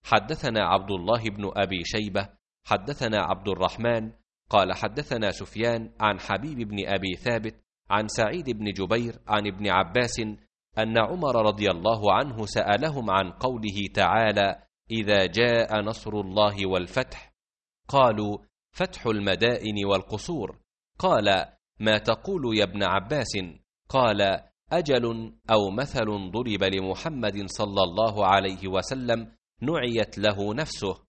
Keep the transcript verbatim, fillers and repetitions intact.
حدثنا عبد الله بن أبي شيبة حدثنا عبد الرحمن قال حدثنا سفيان عن حبيب بن أبي ثابت عن سعيد بن جبير عن ابن عباس أن عمر رضي الله عنه سألهم عن قوله تعالى: إذا جاء نصر الله والفتح. قالوا: فتح المدائن والقصور. قال: ما تقول يا ابن عباس؟ قال: أجل أو مثل ضرب لمحمد صلى الله عليه وسلم نعيت له نفسه.